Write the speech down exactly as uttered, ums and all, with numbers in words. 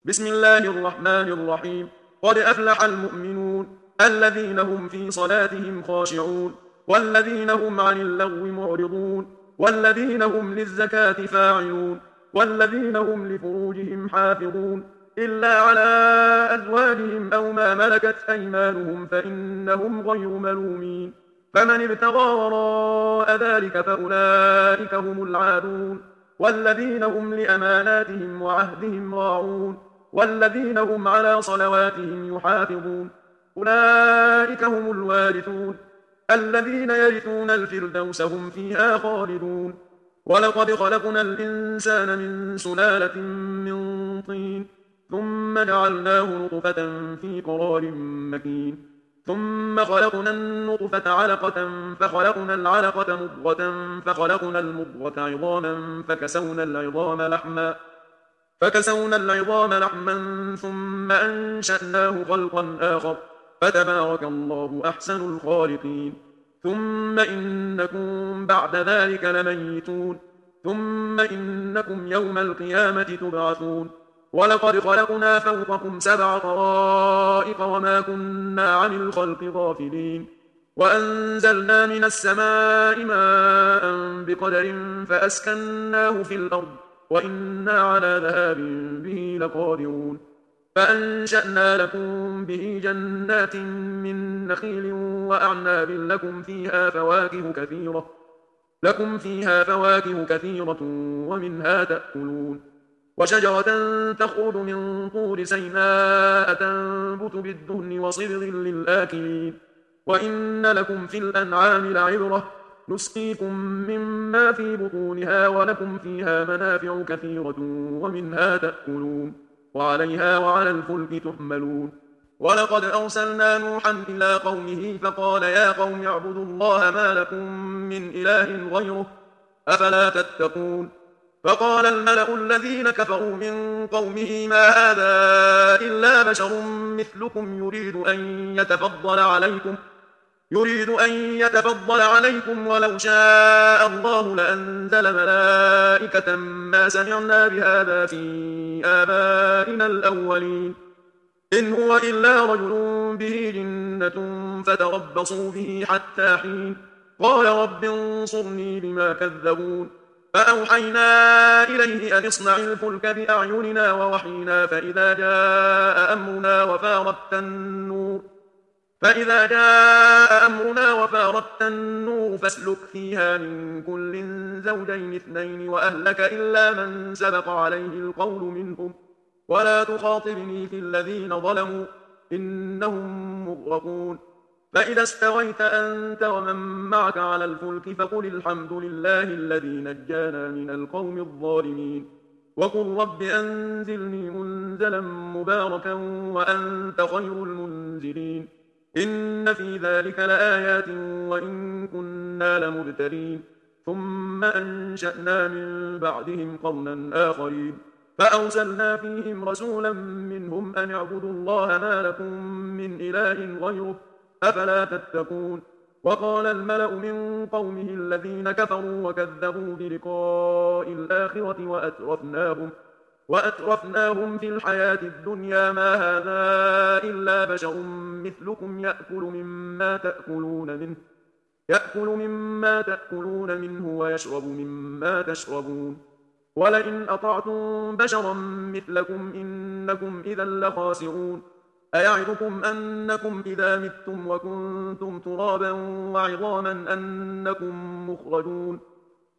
بسم الله الرحمن الرحيم. قد أفلح المؤمنون الذين هم في صلاتهم خاشعون والذين هم عن اللغو معرضون والذين هم للزكاة فاعلون والذين هم لفروجهم حافظون إلا على أزواجهم أو ما ملكت أيمانهم فإنهم غير ملومين. فمن ابتغى وراء ذلك فأولئك هم العادون والذين هم لأماناتهم وعهدهم راعون والذين هم على صلواتهم يحافظون أولئك هم الوارثون الذين يرثون الفردوس هم فيها خالدون. ولقد خلقنا الإنسان من سلالة من طين ثم جعلناه نطفة في قرار مكين ثم خلقنا النطفة علقة فخلقنا العلقة مضغة فخلقنا المضغة عظاما فكسونا العظام لحما فكسونا العظام لحما ثم أنشأناه خلقا آخر فتبارك الله أحسن الخالقين. ثم إنكم بعد ذلك لميتون ثم إنكم يوم القيامة تبعثون. ولقد خلقنا فوقكم سبع طرائق وما كنا عن الخلق غافلين وأنزلنا من السماء ماء بقدر فأسكناه في الأرض وإنا على ذهاب به لقادرون. فأنشأنا لكم به جنات من نخيل وأعناب لكم فيها فواكه كثيرة لكم فيها فواكه كثيرة ومنها تأكلون. وشجرة تخرج من طور سيناء تنبت بالدهن وصبغ للآكلين وإن لكم في الأنعام لعبرة نسقيكم مما في بطونها ولكم فيها منافع كثيرة ومنها تأكلون وعليها وعلى الفلك تحملون. ولقد أرسلنا نوحا إلى قومه فقال يا قوم اعبدوا الله ما لكم من إله غيره أفلا تتقون. فقال الملأ الذين كفروا من قومه ما هذا إلا بشر مثلكم يريد أن يتفضل عليكم يريد أن يتفضل عليكم ولو شاء الله لأنزل ملائكة ما سمعنا بهذا في آبائنا الأولين إن هو إلا رجل به جنة فتربصوا به حتى حين قال رب انصرني بما كذبون. فأوحينا إليه أن اصنع الفلك بأعيننا ووحينا فإذا جاء أمرنا وفارت النور فإذا جاء أمرنا وفارت النور فاسلك فيها من كل زوجين اثنين وأهلك إلا من سبق عليه القول منهم ولا تخاطبني في الذين ظلموا إنهم مغرقون. فإذا استويت أنت ومن معك على الفلك فقل الحمد لله الذي نجانا من القوم الظالمين وقل رب أنزلني منزلا مباركا وأنت خير المنزلين إن في ذلك لآيات وإن كنا لمبتلين. ثم أنشأنا من بعدهم قرنا آخرين فأرسلنا فيهم رسولا منهم أن اعبدوا الله ما لكم من إله غيره أفلا تتقون. وقال الملأ من قومه الذين كفروا وكذبوا بلقاء الآخرة وأترفناهم وأترفناهم في الحياة الدنيا ما هذا إلا بشر مثلكم يأكل مما تأكلون منه يأكل مما تأكلون منه ويشرب مما تشربون ولئن أطعتم بشرا مثلكم إنكم إذا لخاسرون. أيعدكم أنكم إذا متم وكنتم ترابا وعظاما أنكم مخرجون